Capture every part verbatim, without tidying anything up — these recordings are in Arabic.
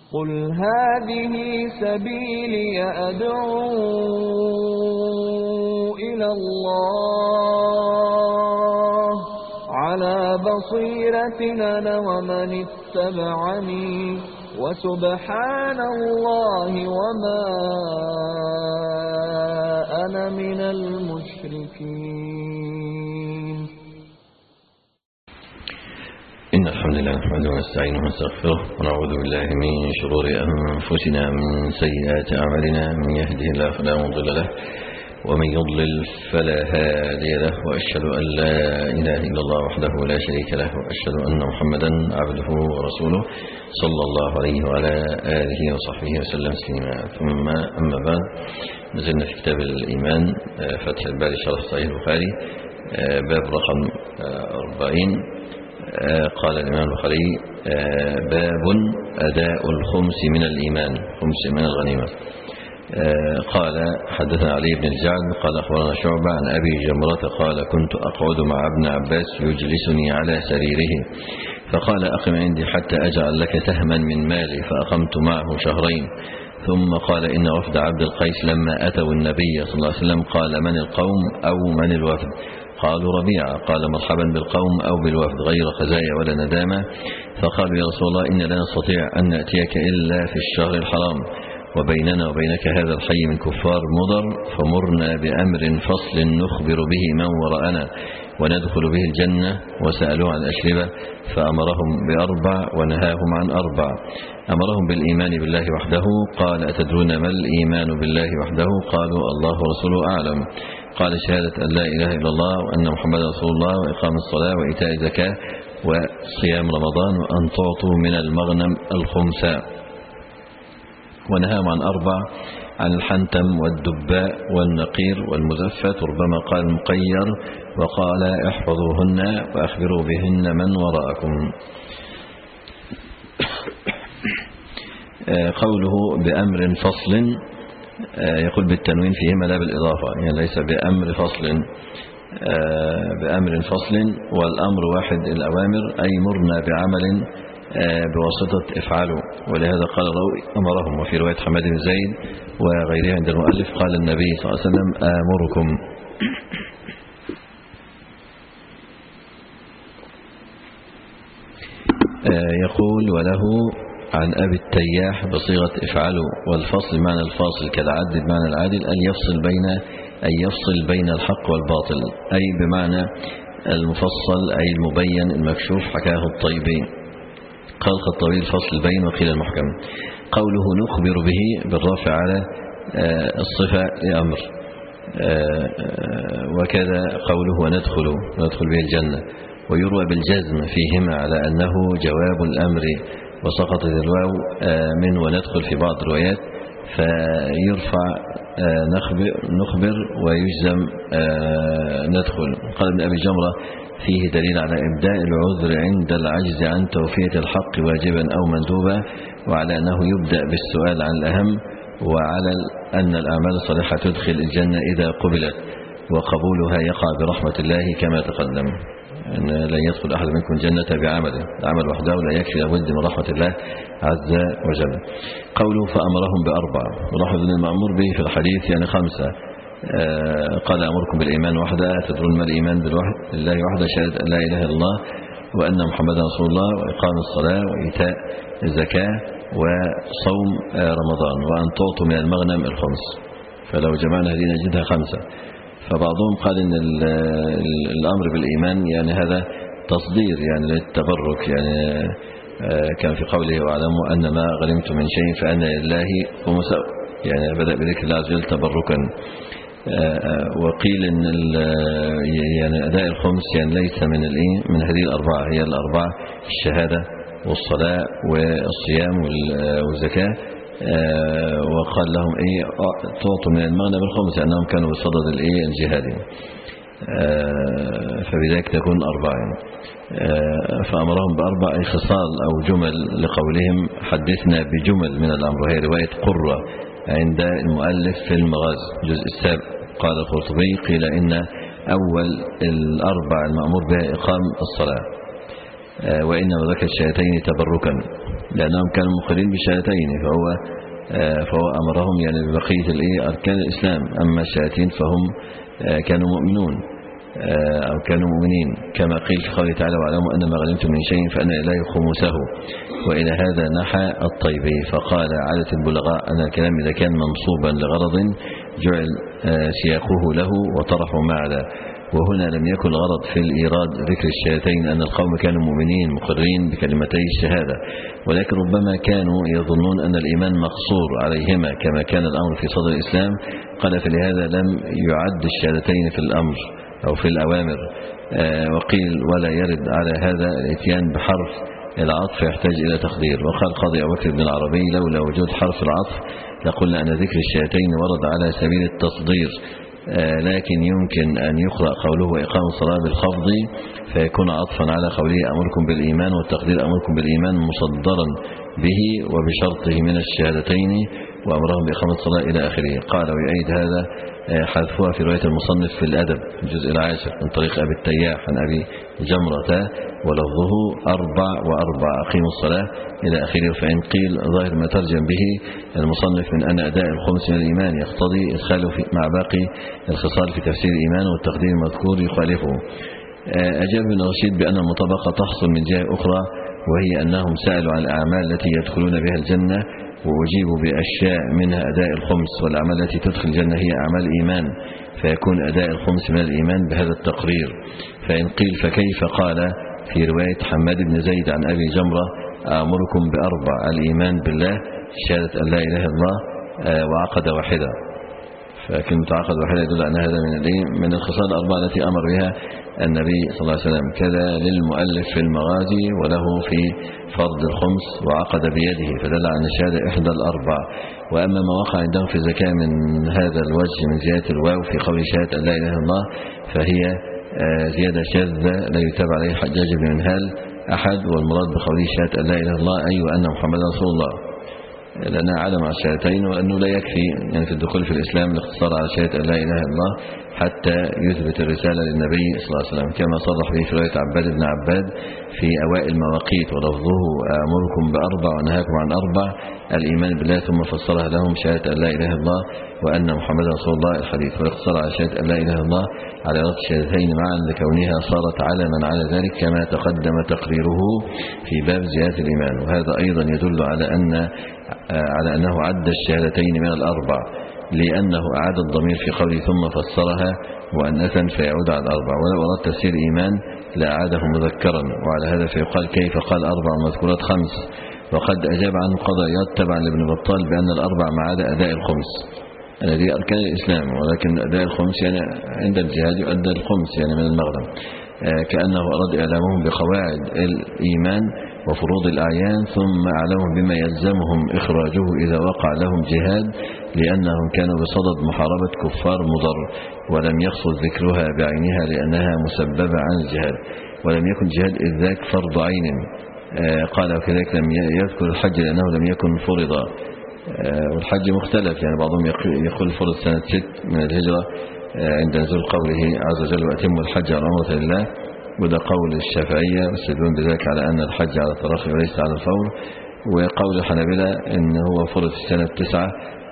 قل هذه سبيلي أدعو إلى الله على بصيرة أنا ومن اتبعني وسبحان الله وما أنا من المشركين. إن الحمد لله نحمده ونستعينه ونستغفره ونعوذ بالله من شرور أنفسنا من سيئات أعمالنا، من يهده الله فلا مضل له ومن يضلل فلا هادي له، وأشهد أن لا إله إلا الله وحده لا شريك له، وأشهد أن محمدا عبده ورسوله صلى الله عليه وعلى آله وصحبه وسلم تسليما. ثم أما بعد، نزلنا في كتاب الإيمان فتح الباري شرح صحيح البخاري باب رقم أربعين. قال الإمام البخاري باب أداء الخمس من الإيمان، خمس من الغنيمة. قال حدثنا علي بن الجعد قال أخبرنا شعبة عن أبي جمرة قال كنت أقعد مع ابن عباس يجلسني على سريره فقال أقم عندي حتى أجعل لك سهما من مالي، فأقمت معه شهرين. ثم قال إن وفد عبد القيس لما أتوا النبي صلى الله عليه وسلم قال من القوم أو من الوفد؟ قالوا ربيعة. قال مرحبا بالقوم أو بالوفد غير خزايا ولا ندامة. فقالوا يا رسول الله إن لا نستطيع أن نأتيك إلا في الشهر الحرام، وبيننا وبينك هذا الحي من كفار مضر، فمرنا بأمر فصل نخبر به من وراءنا وندخل به الجنة. وسألوه عن الأشربة فأمرهم بأربع ونهاهم عن أربع. أمرهم بالإيمان بالله وحده. قال أتدرون ما الإيمان بالله وحده؟ قالوا الله ورسوله أعلم. قال شهادة أن لا إله إلا الله وأن محمد رسول الله وإقام الصلاة وإيتاء الزكاة وصيام رمضان وأن تعطوا من المغنم الخمسة. ونهاهم عن أربع، عن الحنتم والدباء والنقير والمزفت، وربما قال المقير، وقال احفظوهن وأخبروا بهن من وراءكم. قوله بأمر فصل يقول بالتنوين فيهما لا بالإضافة، يعني ليس بأمر فصل، بأمر فصل والأمر واحد الأوامر، أي مرنا بعمل بواسطة افعلوا. ولهذا قال الراوي أمرهم. وفي رواية حماد بن زيد وغيره عند المؤلف قال النبي صلى الله عليه وسلم آمركم. يقول وله عن أبي التياح بصيغة افعلوا، والفصل معنى الفاصل كالعدل بمعنى العادل، أن يفصل بين أن يفصل بين الحق والباطل، أي بمعنى المفصل أي المبين المكشوف. حكاه الطيبي. قال الخطابي الفصل البين وقيل المحكم. قوله نخبر به بالرافع على الصفة لأمر، وكذا قوله وندخل ندخل به الجنة. ويروى بالجزم فيهما على أنه جواب الأمر، وسقطت الواو من وندخل في بعض الروايات، فيرفع نخبر ويجزم ندخل. قال ابن أبي جمرة فيه دليل على إبداء العذر عند العجز عن توفية الحق واجبا أو مندوبا، وعلى أنه يبدأ بالسؤال عن الأهم، وعلى أن الأعمال الصالحة تدخل الجنة إذا قبلت، وقبولها يقع برحمة الله كما تقدم. أن لن يدخل أحد منكم الجنة بعمله، العمل وحده لا يكفي، لابد من رحمة الله عز وجل. قوله فأمرهم بأربع، ولاحظ أن المأمور به في الحديث يعني خمسة. قال أمركم بالإيمان وحده، تدرون ما الإيمان بالله وحده؟ شهادة أن لا إله إلا الله وأن محمدا رسول الله وإقام الصلاة وإيتاء الزكاة وصوم رمضان وأن تعطوا من المغنم الخمس. فلو جمعنا هذه نجدها خمسة. فبعضهم قال إن الأمر بالإيمان يعني هذا تصدير يعني للتبرك، يعني كان في قوله واعلموا أن ما غنمتم من شيء فأن لله خمسه، يعني بدأ بذكر الله عز وجل تبركا. وقيل ان يعني اداء الخمس يعني ليس من الايه من هذه الاربعه، هي الاربعه الشهاده والصلاه والصيام والزكاه. وقال لهم ايه تعطوا من المغنم الخمس لانهم كانوا بصدد الايه الجهاد، فبذلك تكون اربعه. فامرهم باربع خصال او جمل لقولهم حدثنا بجمل من الامر، وهي روايه قره عند المؤلف في المغازي الجزء السابع. قال القرطبي قيل إن أول الأربع المأمور بها إقام الصلاة، وإنما ذكر الشهادتين تبركا لأنهم كانوا مقرين بالشهادتين، فهو فهو أمرهم يعني ببقية الإيه أركان الإسلام. أما الشهادتين فهم كانوا مؤمنون أو كانوا مؤمنين، كما قيل في قوله تعالى: واعلموا أن ما غنمتم من شيء فأن لله خمسه. وإلى هذا نحى الطيبي فقال: عادة البلغاء أن الكلام إذا كان منصوبا لغرض جعل سياقه له وطرحه ما عدا. وهنا لم يكن الغرض في الإيراد ذكر الشهادتين أن القوم كانوا مؤمنين مقرين بكلمتي الشهادة، ولكن ربما كانوا يظنون أن الإيمان مقصور عليهما كما كان الأمر في صدر الإسلام. قال: فلهذا لم يعد الشهادتين في الأمر أو في الأوامر. وقيل: ولا يرد على هذا الاتيان بحرف العطف يحتاج إلى تقدير. وقال قاضي أبو بكر بن العربي: لولا وجود حرف العطف لقلنا أن ذكر الشهادتين ورد على سبيل التصدير، لكن يمكن أن يقرأ قوله وإقام الصلاة بالخفض فيكون عطفا على قوله أمركم بالإيمان، والتقدير أمركم بالإيمان مصدرا به وبشرطه من الشهادتين وأمرهم بإقامة الصلاة إلى آخره. قال: ويؤيد هذا حذفها في رواية المصنف في الأدب الجزء العاشر من طريق أبي التياح عن أبي جمرة ولفظه أربع وأربع أقيموا الصلاة إلى آخره. فإن قيل ظاهر ما ترجم به المصنف من أن أداء الخمس من الإيمان يقتضي إدخاله مع باقي الخصال في تفسير الإيمان، والتقدير المذكور يخالفه. أجاب ابن رشيد بأن المطابقة تحصل من جهة أخرى، وهي أنهم سألوا عن الأعمال التي يدخلون بها الجنة وأجيبوا بأشياء منها أداء الخمس، والأعمال التي تدخل الجنة هي أعمال إيمان، فيكون أداء الخمس من الإيمان بهذا التقرير. فإن قيل فكيف قال في رواية حماد بن زيد عن أبي جمرة: أمركم بأربع: الإيمان بالله، شهادة أن لا إله إلا الله، وعقد واحدة. فكلمة عقد واحدة يدل أن هذا من من الخصال الأربعة التي أمر بها النبي صلى الله عليه وسلم. كذا للمؤلف في المغازي وله في فرض الخمس وعقد بيده، فدل عن الشهادة إحدى الأربع. وأما ما وقع عندهم في الزكاة من هذا الوجه من زيادة الواو في قول شهادة أن لا إله إلا الله فهي زيادة شاذة لا يتابع عليه حجاج بن منهال أحد، والمراد بقوله شهادة أن لا إله إلا الله أي وأن محمد رسول الله، لأنها عدم على الشهادتين، وأنه لا يكفي يعني في الدخول في الإسلام الاقتصار على شهادة أن لا إله إلا الله حتى يثبت الرسالة للنبي صلى الله عليه وسلم، كما صرح به في رواية عباد بن عباد في أوائل المواقيت: ولفظه أمركم بأربع ونهاكم عن أربع: الإيمان بالله، ثم فسرها لهم شهادة أن لا إله إلا الله وأن محمد رسول الله الحديث. والاقتصار على شهادة أن لا إله إلا الله على رد الشهادتين معا لكونها صارت علما على ذلك، كما تقدم تقريره في باب زيادة الإيمان. وهذا أيضا يدل على أن على أنه عد الشهادتين من الأربع، لأنه أعاد الضمير في قوله ثم فسرها مؤنثا فيعود على الأربع، ولو أراد تفسير الإيمان لأعاده مذكرا. وعلى هذا فيقال: كيف قال أربع المذكورات خمس؟ وقد أجاب عنه قضايات تبعا لابن بطال بأن الأربع ما عدا أداء الخمس الذي أركان الإسلام، ولكن أداء الخمس يعني عند الجهاد يؤدى الخمس يعني من المغرم، كأنه أراد إعلامهم بقواعد الإيمان وفروض الأعيان، ثم أعلمهم بما يلزمهم إخراجه إذا وقع لهم جهاد، لأنهم كانوا بصدد محاربة كفار مضر، ولم يقصد ذكرها بعينها لأنها مسببة عن الجهاد، ولم يكن جهاد إذ ذاك فرض عين. قال: وكذلك لم يذكر الحج لأنه لم يكن فرضا. والحج مختلف، يعني بعضهم يقول فرض سنة ست من الهجرة عند نزول قوله عز وجل: وأتموا الحج والعمرة لله، وده قول الشافعية يستدلون بذلك على أن الحج على التراخي وليس على الفور. وقول الحنابلة إن هو فرض في السنة التسعة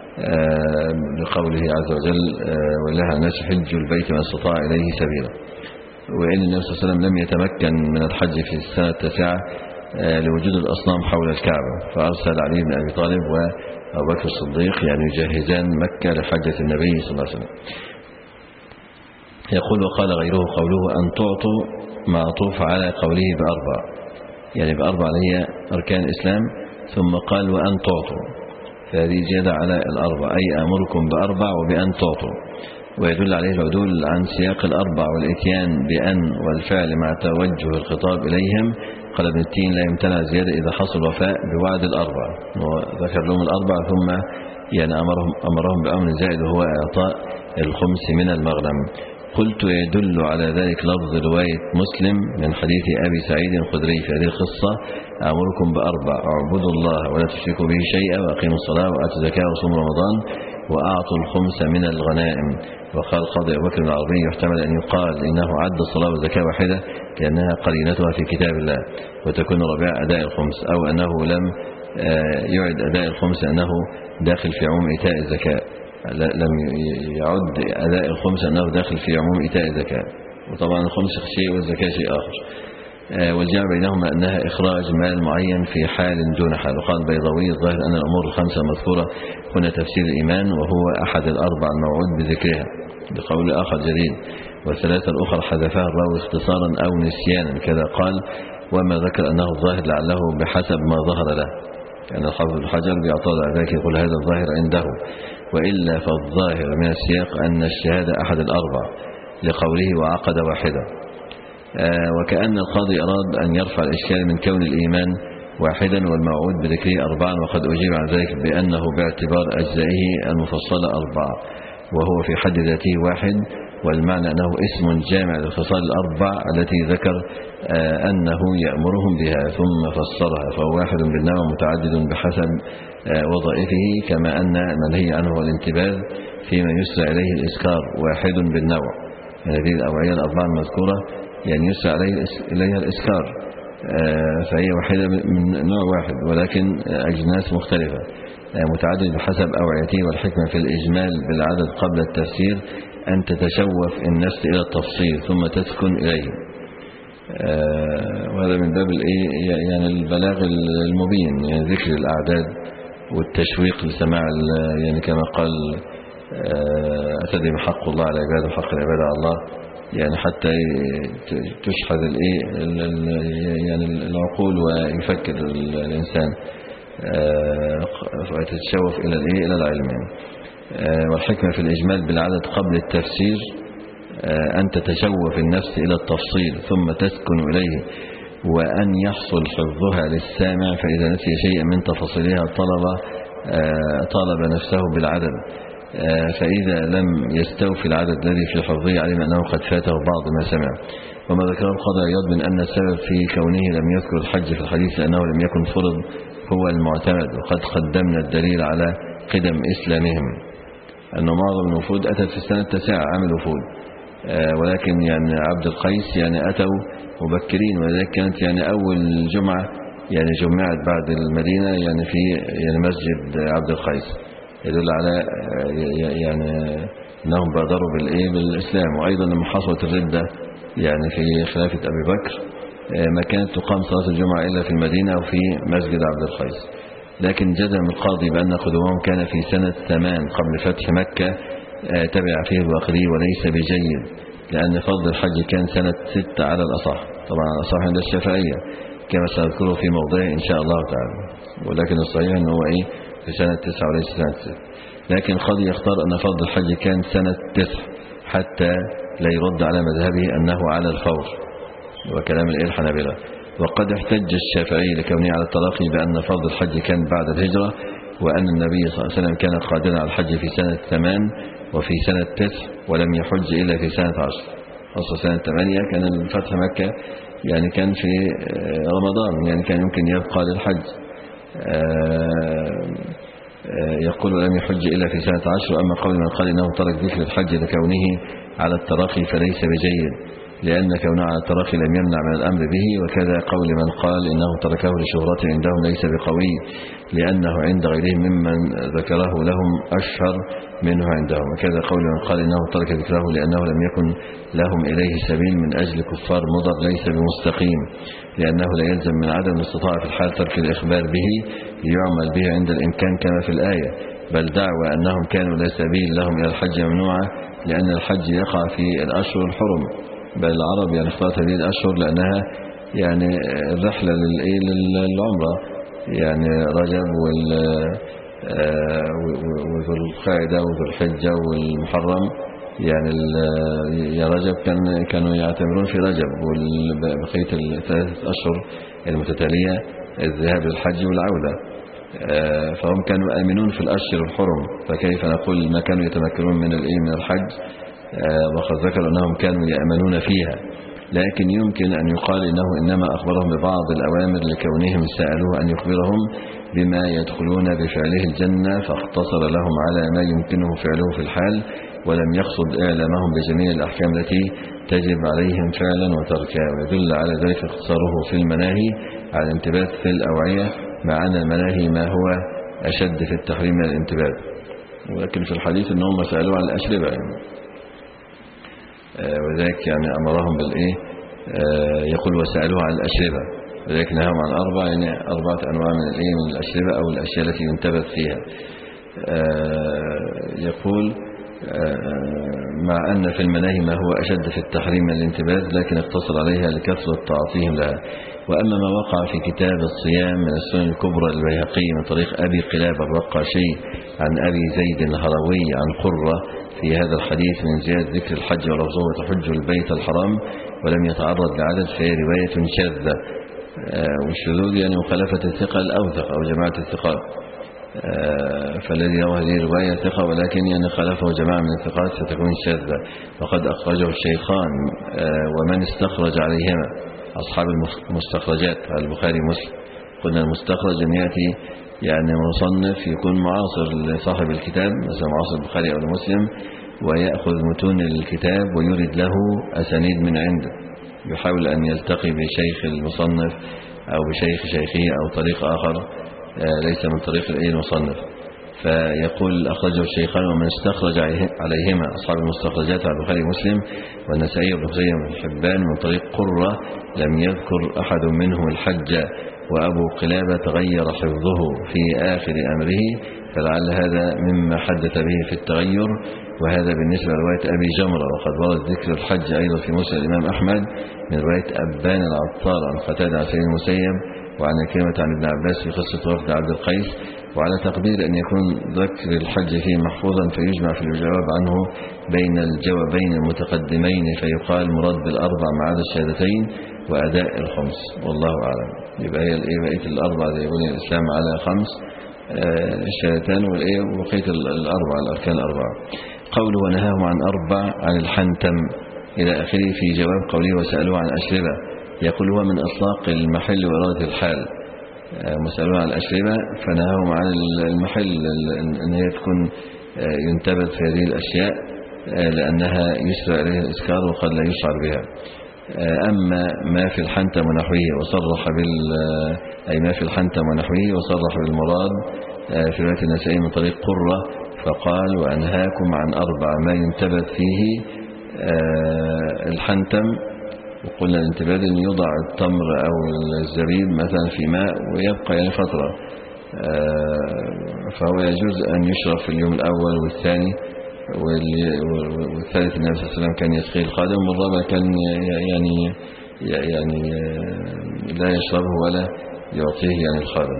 لقوله عز وجل: ولله على الناس حج البيت من استطاع إليه سبيلا. وإن النبي صلى الله عليه وسلم لم يتمكن من الحج في السنة التاسعة لوجود الأصنام حول الكعبة، فأرسل علي بن أبي طالب وأبو بكر الصديق يعني يجهزان مكة لحجة النبي صلى الله عليه وسلم. يقول: وقال غيره قوله أن تعطوا معطوف على قوله بأربع، يعني بأربع هي أركان الإسلام، ثم قال وأن تعطوا، فهذه زيادة على الأربع، أي أمركم بأربع وبأن تعطوا. ويدل عليه العدول عن سياق الأربع والإتيان بأن والفعل مع توجه الخطاب إليهم. قال ابن التين: لا يمتنع زيادة إذا حصل وفاء بوعد الأربع، وذكر لهم الأربع ثم يعني أمرهم, أمرهم بأمر زائد وهو إعطاء الخمس من المغنم. قلت: يدل على ذلك لفظ رواية مسلم من حديث أبي سعيد الخدري في هذه القصة: أمركم بأربع: اعبدوا الله ولا تشركوا به شيئا، وأقيموا الصلاة وآتوا الزكاة وصوموا رمضان وأعطوا الخمس من الغنائم. وقال قاضي أبو بكر العربي: يحتمل أن يقال إنه عد الصلاة والزكاة واحدة لأنها قرينتها في كتاب الله، وتكون ربيع أداء الخمس، أو أنه لم يعد أداء الخمس أنه داخل في عموم إيتاء الزكاة، لم يعد أداء الخمس أنه داخل في عموم إيتاء الزكاة، وطبعا الخمس شيء والزكاة شيء آخر. والجمع بينهما أنها إخراج مال معين في حال دون حال. وقال البيضاوي الظاهر أن الأمور الخمسة المذكورة هنا تفسير الإيمان وهو أحد الأربع الموعود بذكرها، بقول آخر جديد، والثلاثة الأخرى حذفها الراوي اختصارا أو نسيانا، كذا قال وما ذكر أنه الظاهر لعله بحسب ما ظهر له. يعني الحافظ الحجر بيعترض على ذلك يقول هذا الظاهر عنده، وإلا فالظاهر من السياق أن الشهادة أحد الأربع لقوله وعقد واحدة. آه وكأن القاضي أراد أن يرفع الإشكال من كون الإيمان واحدا والموعود بذكره أربعا، وقد أجيب عن ذلك بأنه باعتبار أجزائه المفصلة أربعة، وهو في حد ذاته واحد، والمعنى أنه اسم جامع للخصال الأربع التي ذكر آه أنه يأمرهم بها ثم فسرها، فهو واحد بالنوع متعدد بحسب آه وظائفه، كما أن منهي عنه هو الانتباه فيما يسرع إليه الإسكار واحد بالنوع. هذه الأوعية الأربعة المذكورة يعني يسرع إليها الإسكار، آه فهي واحدة من نوع واحد ولكن أجناس مختلفة، آه متعدد بحسب أوعيته. والحكمة في الإجمال بالعدد قبل التفسير أن تتشوف النفس إلى التفصيل ثم تسكن إليه، آه وهذا من باب يعني البلاغ المبين، يعني ذكر الأعداد والتشويق لسماع، يعني كما قال آه أتدم حق الله على عباده وحق العباد على الله، يعني حتى تشحذ الايه يعني العقول ويفكر الإنسان ويتشوف إلى الايه إلى العلم. والحكمة في الإجمال بالعدد قبل التفسير أن تتشوف النفس إلى التفصيل ثم تسكن إليه، وأن يحصل حفظها للسامع، فإذا نسي شيئا من تفاصيلها طلب طالب نفسه بالعدد، فإذا لم يستوفي العدد الذي في حفظه علم أنه قد فاته بعض ما سمع. وما ذكره القاضي عياض من أن السبب في كونه لم يذكر الحج في الحديث لأنه لم يكن فرض هو المعتمد، وقد قدمنا الدليل على قدم إسلامهم، أن معظم الوفود أتت في السنة التاسعة عام الوفود، ولكن يعني عبد القيس يعني أتوا مبكرين، ولذلك كانت يعني أول جمعة يعني جمعت بعد المدينة يعني في يعني مسجد عبد القيس، يدل على يعني أنهم بادروا بالإيه بالإسلام. وأيضا لما حصلت الردة يعني في خلافة أبي بكر ما كانت تقام صلاة الجمعة إلا في المدينة وفي مسجد عبد القيس، لكن جزم القاضي بأن قدومهم كان في سنة ثمان قبل فتح مكة، تبع فيه الواقدي وليس بجيد، لأن فضل الحج كان سنة ستة على الأصح، طبعا الأصح عند الشافعية كما سأذكره في موضعه إن شاء الله تعالى، ولكن الصحيح أنه إيه في سنة تسعة وليس سنة ستة، لكن قد يختار أن فضل الحج كان سنة تسع حتى لا يرد على مذهبه أنه على الفور وكلام الإيه الحنابلة. وقد احتج الشافعي لكونه على التراخي بأن فضل الحج كان بعد الهجرة، وأن النبي صلى الله عليه وسلم كان قادرا على الحج في سنة ثمان وفي سنة تسع ولم يحج إلا في سنة عشر، خاصة سنة ثمانية كان فتح مكة يعني كان في رمضان، يعني كان يمكن يبقى للحج. يقول لم يحج إلا في سنة عشر. وأما قول من قال إنه ترك ذكر الحج لكونه على التراخي فليس بجيد، لأن كونه على التراخي لم يمنع من الأمر به، وكذا قول من قال إنه تركه لشهرته عندهم ليس بقوي، لأنه عند غيرهم ممن ذكره لهم أشهر منه عندهم، وكذا قول من قال إنه ترك ذكره لأنه لم يكن لهم إليه سبيل من أجل كفار مضر ليس بمستقيم، لأنه لا يلزم من عدم الاستطاعة في الحال ترك الإخبار به ليعمل به عند الإمكان كما في الآية، بل دعوى أنهم كانوا لا سبيل لهم إلى الحج ممنوعة، لأن الحج يقع في الأشهر الحرم، بل العرب يعني اختارت هذه الأشهر لأنها يعني الرحلة للعمرة، يعني رجب وذو القعدة وذو الحجة والمحرم، يعني يا رجب كان كانوا يعتبرون في رجب، وبقية الثلاثة أشهر المتتالية الذهاب للحج والعودة، فهم كانوا آمنون في الأشهر الحرم، فكيف نقول ما كانوا يتمكنون من الإيه من الحج، وقد ذكروا أنهم كانوا يأمنون فيها. لكن يمكن أن يقال إنه إنما أخبرهم ببعض الأوامر لكونهم سألوه أن يخبرهم بما يدخلون بفعله الجنة، فاختصر لهم على ما يمكنه فعله في الحال، ولم يقصد إعلامهم بجميع الأحكام التي تجب عليهم فعلا وتركها. ويدل على ذلك اختصاره في المناهي على الانتباه في الأوعية مع أن المناهي ما هو أشد في التحريم من الانتباه. ولكن في الحديث أنهم سألوا عن الأشربة يعني. آه وذلك يعني أمرهم بالإيه آه يقول وسألوه عن الأشربة، وذلك نهاهم عن أربع يعني أربعة أنواع من الإيه من الأشربة أو الأشياء التي ينتبه فيها. آه يقول مع أن في المناهي ما هو أشد في التحريم من الانتباه، لكن اقتصر عليها لكثرة تعاطيهم لها. وأما ما وقع في كتاب الصيام من السنن الكبرى البيهقي من طريق أبي قلاب الرقاشي عن أبي زيد الهروي عن قرة في هذا الحديث من زيادة ذكر الحج ولفظه وتحج البيت الحرام ولم يتعرض لعدد، فهي رواية شاذة. والشذوذ يعني مخالفة الثقة الأوثق أو جماعة الثقات، فالذي روى هذه الرواية ثقة ولكن يعني خالفه جماعة من الثقات فتكون شاذة. وقد أخرجه الشيخان ومن استخرج عليهما أصحاب المستخرجات على البخاري ومسلم. قلنا المستخرج أن يأتي يعني مصنف يكون معاصر لصاحب الكتاب مثلا معاصر البخاري أو مسلم، ويأخذ متون الكتاب ويرد له أسانيد من عنده، يحاول أن يلتقي بشيخ المصنف أو بشيخ شيخه أو طريق آخر ليس من طريق المصنف. فيقول أخرجه الشيخان ومن استخرج عليهما أصحاب المستخرجات على البخاري ومسلم والنسائي وابن خزيمة وابن حبان من طريق قرة لم يذكر أحد منهم الحج، وأبو قلابة تغير حفظه في آخر أمره، فلعل هذا مما حدث به في التغير. وهذا بالنسبة لرواية أبي جمرة. وقد ورد ذكر الحج أيضا في مسند الإمام أحمد من رواية أبان العطار عن قتادة عن سعيد المسيب وعن كلمة عن ابن عباس في قصة وفد عبد القيس. وعلى تقدير أن يكون ذكر الحج فيه محفوظا فيجمع في الجواب عنه بين الجوابين المتقدمين فيقال مراد بالأربع ما عدا الشهادتين وأداء الخمس، والله أعلم. يبقى هي بقية الأربع زي يقول الإسلام على خمس الشهادتان والإيه وبقية الأربع الأركان الأربعة. قوله ونهاهم عن أربع عن الحنتم إلى آخره في جواب قوله وسألوه عن أشربة، يقول هو من أطلاق المحل وإرادة الحال. مسألوه عن الأشربة فنهاهم عن المحل أن هي تكون ينتبه في هذه الأشياء لأنها يسرع إليها الإسكار وقد لا يشعر بها. أما ما في الحنتم ونحوه وصرح بال أي ما في الحنتم ونحوه وصرح بالمراد في رواية النسائي من طريق قرة فقال وأنهاكم عن أربع ما ينتبه فيه الحنتم. وقلنا الانتباه أن يوضع التمر أو الزبيب مثلا في ماء ويبقى يعني فترة، فهو يجوز أن يشرب في اليوم الأول والثاني والثالث. النبي صلى الله عليه وسلم كان يسقيه الخادم والرابع كان يعني يعني لا يشربه ولا يعطيه يعني الخادم.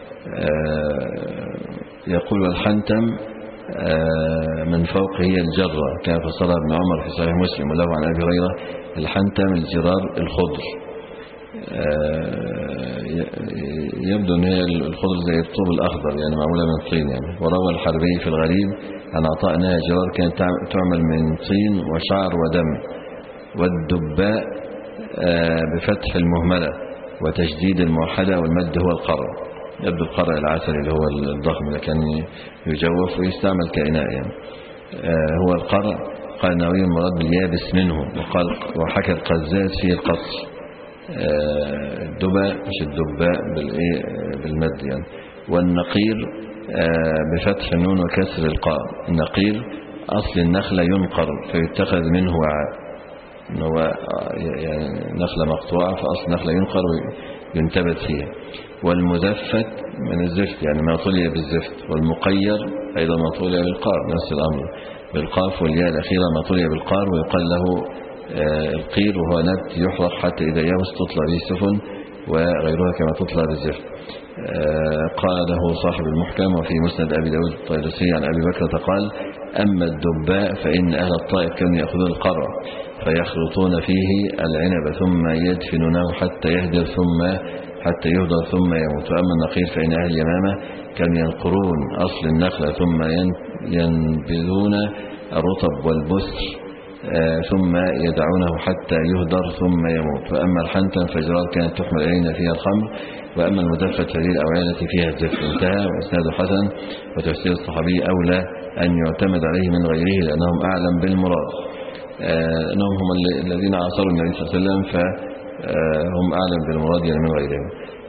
يقول والحنتم من فوق هي الجرة كان فسرها ابن عمر في صحيح مسلم وله عن أبي هريرة الحنتم الجرار الخضر. يبدو أن هي الخضر زي الطوب الأخضر يعني معمولة من طين يعني. وروى الحربي في الغريب عن عطاء أنها جرار كانت تعمل من طين وشعر ودم. والدباء بفتح المهملة وتشديد الموحدة والمد هو القرع. يبدو القرع العسل اللي هو الضخم اللي كان يجوف ويستعمل كإناء يعني. هو القرع. قال النووي المراد باليابس منه. وقال وحكى القزاز فيه القصر. الدباء مش الدباء بالايه بالمد يعني. والنقير بفتح النون وكسر القاء. النقير أصل النخلة ينقر فيتخذ منه وعاء، إن هو يعني نخلة مقطوعة فأصل النخلة ينقر وينتبت فيها. والمزفت من الزفت يعني ما طلي بالزفت. والمقير أيضا ما طلي بالقار نفس الأمر بالقاف والياء الأخيرة ما طلي بالقار. ويقال له القير وهو نبت يحرق حتى إذا يبس تطلع به السفن وغيرها كما تطلع بالزفت. قاله صاحب المحكم وفي مسند أبي داود الطيرسي عن أبي بكرة قال أما الدباء فإن أهل الطائف كانوا يأخذون القرع فيخلطون فيه العنب ثم يدفنونه حتى يهدر ثم حتى يهدر ثم يموت. وأما النقير فإن أهل اليمامة كانوا ينقرون أصل النخلة ثم ينبذون الرطب والبسر ثم يدعونه حتى يهدر ثم يموت. وأما الحنتم فجرار كانت تحمل إلينا فيها الخمر. وأما المدفت فهذه الأوعية التي فيها الزفت. انتهى. وإسناده حسن. وتفسير الصحابي أولى أن يعتمد عليه من غيره لأنهم أعلم بالمراد. أنهم هم الذين عاصروا النبي صلى الله عليه وسلم فهم أعلم بالمراد يعني من غيرهم.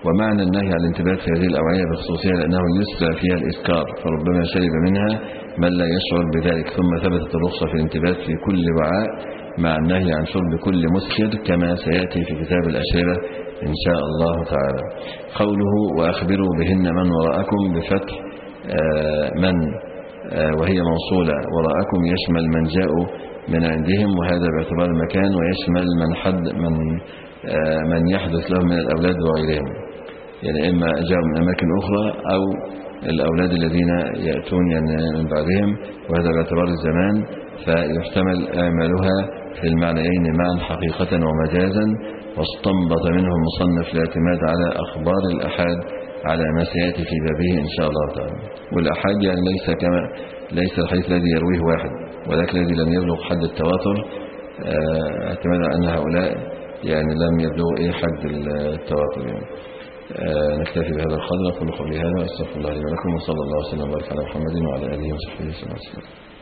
ومعنى النهي عن الانتباه في هذه الأوعية بخصوصها لأنه يسرع فيها الإسكار فربما شرب منها من لا يشعر بذلك. ثم ثبتت الرخصة في الانتباه في كل وعاء مع النهي عن شرب كل مسكر كما سيأتي في كتاب الأشربة إن شاء الله تعالى. قوله وأخبروا بهن من وراءكم بفتح من وهي موصولة وراءكم يشمل من جاءوا من عندهم وهذا باعتبار المكان ويشمل من حد من من يحدث لهم من الأولاد وغيرهم يعني إما جاءوا من أماكن أخرى أو الأولاد الذين يأتون يعني من بعدهم وهذا باعتبار الزمان فيحتمل إعمالها في المعنيين معا حقيقة ومجازا واستنبط منه المصنف الاعتماد على أخبار الأحاد على ما سيأتي في بابه إن شاء الله تعالى. والأحاد يعني ليس كما ليس الحديث الذي يرويه واحد ولكن الذي لم يبلغ حد التواتر اعتماد على أن هؤلاء يعني لم يبلغوا إيه حد التواتر يعني. نكتفي بهذا القدر. أقول قولي هذا وأستغفر الله لي ولكم وصلى الله وسلم وبارك على محمد وعلى آله وصحبه وسلم.